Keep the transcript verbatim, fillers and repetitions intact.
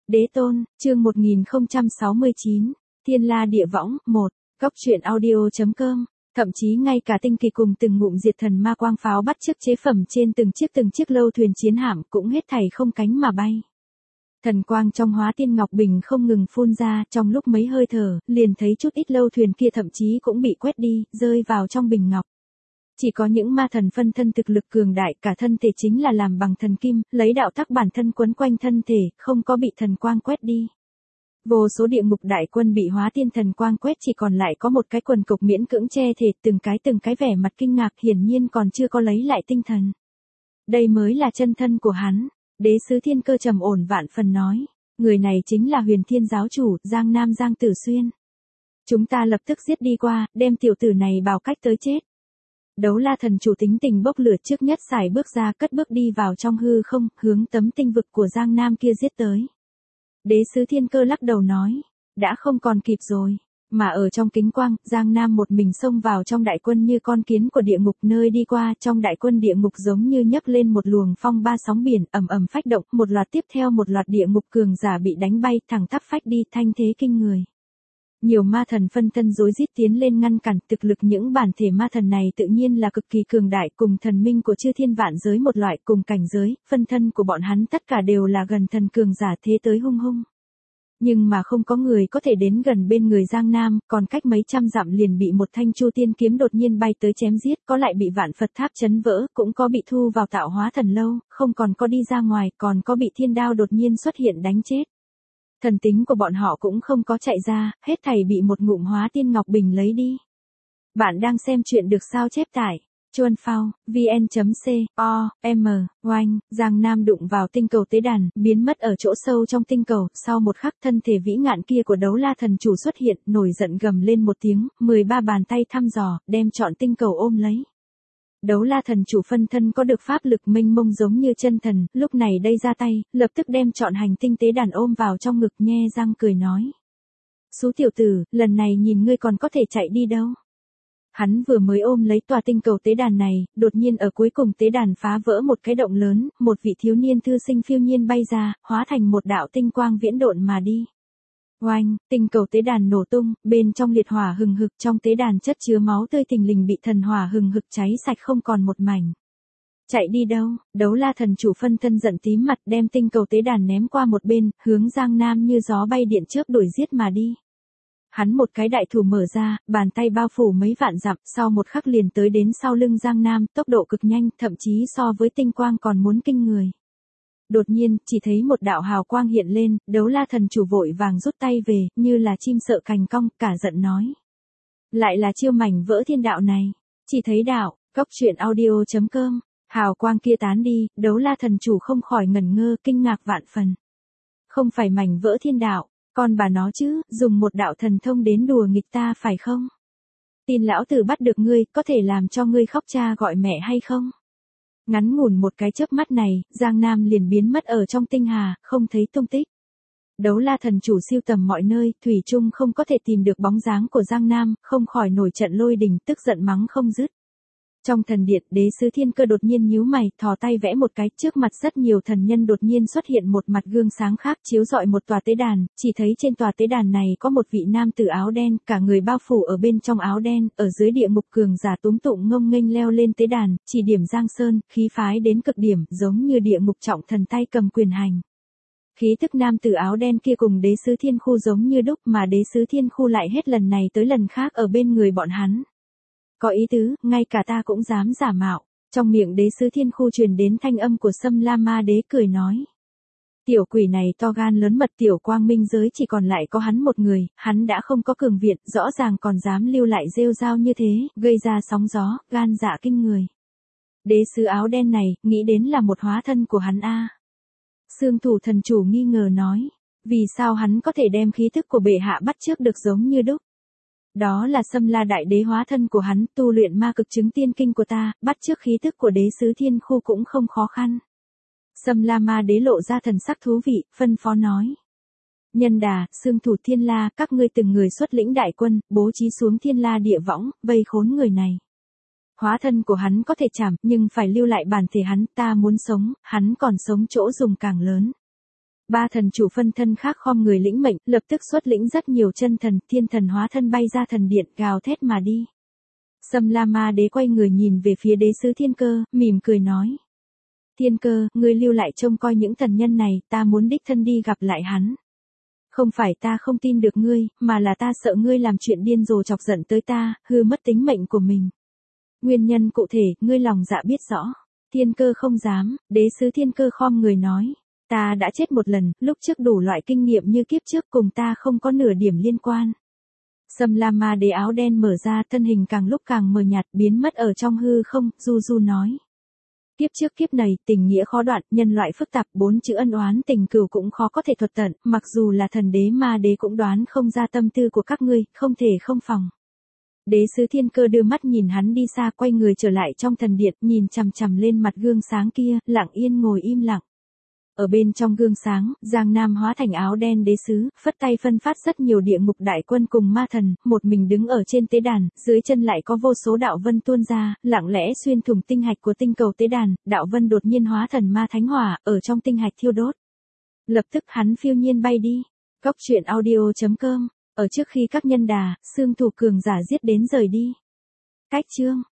Đế tôn, chương một nghìn không trăm sáu mươi chín, Thiên La Địa Võng, một, Góc truyện audio.com, thậm chí ngay cả Tinh Kỳ cùng từng ngụm diệt thần ma quang pháo bắt chước chế phẩm trên từng chiếc từng chiếc lâu thuyền chiến hạm cũng hết thảy không cánh mà bay. Thần quang trong Hóa Tiên Ngọc Bình không ngừng phun ra, trong lúc mấy hơi thở, liền thấy chút ít lâu thuyền kia thậm chí cũng bị quét đi, rơi vào trong bình ngọc. Chỉ có những ma thần phân thân thực lực cường đại, cả thân thể chính là làm bằng thần kim, lấy đạo tắc bản thân quấn quanh thân thể, không có bị thần quang quét đi. Vô số địa ngục đại quân bị Hóa Tiên thần quang quét, chỉ còn lại có một cái quần cục miễn cưỡng che thể, từng cái từng cái vẻ mặt kinh ngạc, hiển nhiên còn chưa có lấy lại tinh thần. Đây mới là chân thân của hắn. Đế sứ Thiên Cơ trầm ổn vạn phần nói, người này chính là Huyền Thiên giáo chủ, Giang Nam Giang Tử Xuyên. Chúng ta lập tức giết đi qua, đem tiểu tử này bảo cách tới chết. Đấu La thần chủ tính tình bốc lửa, trước nhất xài bước ra, cất bước đi vào trong hư không, hướng tấm tinh vực của Giang Nam kia giết tới. Đế sứ Thiên Cơ lắc đầu nói, đã không còn kịp rồi. Mà ở trong kính quang, Giang Nam một mình xông vào trong đại quân như con kiến của địa ngục, nơi đi qua trong đại quân địa ngục giống như nhấc lên một luồng phong ba sóng biển, ầm ầm phách động, một loạt tiếp theo một loạt địa ngục cường giả bị đánh bay, thẳng tắp phách đi, thanh thế kinh người. Nhiều ma thần phân thân rối rít tiến lên ngăn cản, thực lực những bản thể ma thần này tự nhiên là cực kỳ cường đại, cùng thần minh của chư thiên vạn giới một loại, cùng cảnh giới, phân thân của bọn hắn tất cả đều là gần thần cường giả, thế tới hung hung. Nhưng mà không có người có thể đến gần bên người Giang Nam, còn cách mấy trăm dặm liền bị một thanh Chu Tiên kiếm đột nhiên bay tới chém giết, có lại bị vạn Phật tháp chấn vỡ, cũng có bị thu vào tạo hóa thần lâu, không còn có đi ra ngoài, còn có bị thiên đao đột nhiên xuất hiện đánh chết. Thần tính của bọn họ cũng không có chạy ra, hết thảy bị một ngụm Hóa Tiên Ngọc Bình lấy đi. Bạn đang xem chuyện được sao chép tải. Chuan Phao, vn.c, o, m, oanh, Giang Nam đụng vào tinh cầu tế đàn, biến mất ở chỗ sâu trong tinh cầu, sau một khắc thân thể vĩ ngạn kia của Đấu La thần chủ xuất hiện, nổi giận gầm lên một tiếng, mười ba bàn tay thăm dò, đem trọn tinh cầu ôm lấy. Đấu La thần chủ phân thân có được pháp lực mênh mông giống như chân thần, lúc này đây ra tay, lập tức đem trọn hành tinh tế đàn ôm vào trong ngực, nhe răng cười nói. Xú tiểu tử, lần này nhìn ngươi còn có thể chạy đi đâu. Hắn vừa mới ôm lấy tòa tinh cầu tế đàn này, đột nhiên ở cuối cùng tế đàn phá vỡ một cái động lớn, một vị thiếu niên thư sinh phiêu nhiên bay ra, hóa thành một đạo tinh quang viễn độn mà đi. Oanh, tinh cầu tế đàn nổ tung, bên trong liệt hỏa hừng hực, trong tế đàn chất chứa máu tươi thình lình bị thần hỏa hừng hực cháy sạch không còn một mảnh. Chạy đi đâu? Đấu La thần chủ phân thân giận tím mặt, đem tinh cầu tế đàn ném qua một bên, hướng Giang Nam như gió bay điện chớp đuổi giết mà đi. Hắn một cái đại thủ mở ra, bàn tay bao phủ mấy vạn dặm, sau một khắc liền tới đến sau lưng Giang Nam, tốc độ cực nhanh, thậm chí so với tinh quang còn muốn kinh người. Đột nhiên, chỉ thấy một đạo hào quang hiện lên, Đấu La thần chủ vội vàng rút tay về, như là chim sợ cành cong, cả giận nói. Lại là chiêu mảnh vỡ thiên đạo này. Chỉ thấy đạo, Góc truyện audio.com, hào quang kia tán đi, Đấu La thần chủ không khỏi ngẩn ngơ, kinh ngạc vạn phần. Không phải mảnh vỡ thiên đạo. Con bà nó chứ, dùng một đạo thần thông đến đùa nghịch ta phải không? Tin lão tử bắt được ngươi, có thể làm cho ngươi khóc cha gọi mẹ hay không? Ngắn ngủn một cái chớp mắt này, Giang Nam liền biến mất ở trong tinh hà, không thấy tung tích. Đấu La thần chủ siêu tầm mọi nơi, thủy chung không có thể tìm được bóng dáng của Giang Nam, không khỏi nổi trận lôi đình, tức giận mắng không dứt. Trong thần điện, Đế sứ Thiên Cơ đột nhiên nhíu mày, thò tay vẽ một cái, trước mặt rất nhiều thần nhân đột nhiên xuất hiện một mặt gương sáng khác, chiếu rọi một tòa tế đàn, chỉ thấy trên tòa tế đàn này có một vị nam tử áo đen, cả người bao phủ ở bên trong áo đen, ở dưới địa ngục cường giả túm tụng ngông nghênh leo lên tế đàn, chỉ điểm Giang Sơn, khí phái đến cực điểm, giống như địa ngục trọng thần tay cầm quyền hành. Khí tức nam tử áo đen kia cùng Đế sứ Thiên Khu giống như đúc, mà Đế sứ Thiên Khu lại hết lần này tới lần khác ở bên người bọn hắn. Có ý tứ, ngay cả ta cũng dám giả mạo. Trong miệng Đế sứ Thiên Khu truyền đến thanh âm của Sâm La Ma Đế cười nói. Tiểu quỷ này to gan lớn mật, tiểu quang minh giới chỉ còn lại có hắn một người, hắn đã không có cường viện, rõ ràng còn dám lưu lại rêu rao như thế, gây ra sóng gió, gan dạ kinh người. Đế sứ áo đen này, nghĩ đến là một hóa thân của hắn a. Xương thủ thần chủ nghi ngờ nói, vì sao hắn có thể đem khí thức của bệ hạ bắt chước được giống như đúc? Đó là Sâm La đại đế hóa thân của hắn, tu luyện ma cực chứng tiên kinh của ta, bắt chước khí thức của Đế sứ Thiên Khu cũng không khó khăn. Sâm La Ma đế lộ ra thần sắc thú vị, phân phó nói. Nhân Đà, Xương thủ Thiên La, các ngươi từng người xuất lĩnh đại quân, bố trí xuống Thiên La địa võng, vây khốn người này. Hóa thân của hắn có thể chảm, nhưng phải lưu lại bản thể hắn, ta muốn sống, hắn còn sống chỗ dùng càng lớn. Ba thần chủ phân thân khác khom người lĩnh mệnh, lập tức xuất lĩnh rất nhiều chân thần, thiên thần hóa thân bay ra thần điện, gào thét mà đi. Sâm La Ma Đế quay người nhìn về phía đế sứ Thiên Cơ, mỉm cười nói. Thiên Cơ, ngươi lưu lại trông coi những thần nhân này, ta muốn đích thân đi gặp lại hắn. Không phải ta không tin được ngươi, mà là ta sợ ngươi làm chuyện điên rồ chọc giận tới ta, hư mất tính mệnh của mình. Nguyên nhân cụ thể, ngươi lòng dạ biết rõ. Thiên Cơ không dám, đế sứ Thiên Cơ khom người nói. Ta đã chết một lần, lúc trước đủ loại kinh nghiệm như kiếp trước cùng ta không có nửa điểm liên quan. Sâm La Ma Đế áo đen mở ra, thân hình càng lúc càng mờ nhạt, biến mất ở trong hư không, du du nói. Kiếp trước kiếp này, tình nghĩa khó đoạn, nhân loại phức tạp, bốn chữ ân oán tình cừu cũng khó có thể thuật tận, mặc dù là thần đế ma đế cũng đoán không ra tâm tư của các ngươi, không thể không phòng. Đế sứ Thiên Cơ đưa mắt nhìn hắn đi xa, quay người trở lại trong thần điện, nhìn chằm chằm lên mặt gương sáng kia, lặng yên ngồi im lặng. Ở bên trong gương sáng, Giang Nam hóa thành áo đen đế sứ, phất tay phân phát rất nhiều địa ngục đại quân cùng ma thần, một mình đứng ở trên tế đàn, dưới chân lại có vô số đạo vân tuôn ra, lặng lẽ xuyên thủng tinh hạch của tinh cầu tế đàn, đạo vân đột nhiên hóa thần ma thánh hỏa, ở trong tinh hạch thiêu đốt. Lập tức hắn phiêu nhiên bay đi. Góc truyện audio chấm com, ở trước khi các nhân đà, xương thủ cường giả giết đến rời đi. Cách chương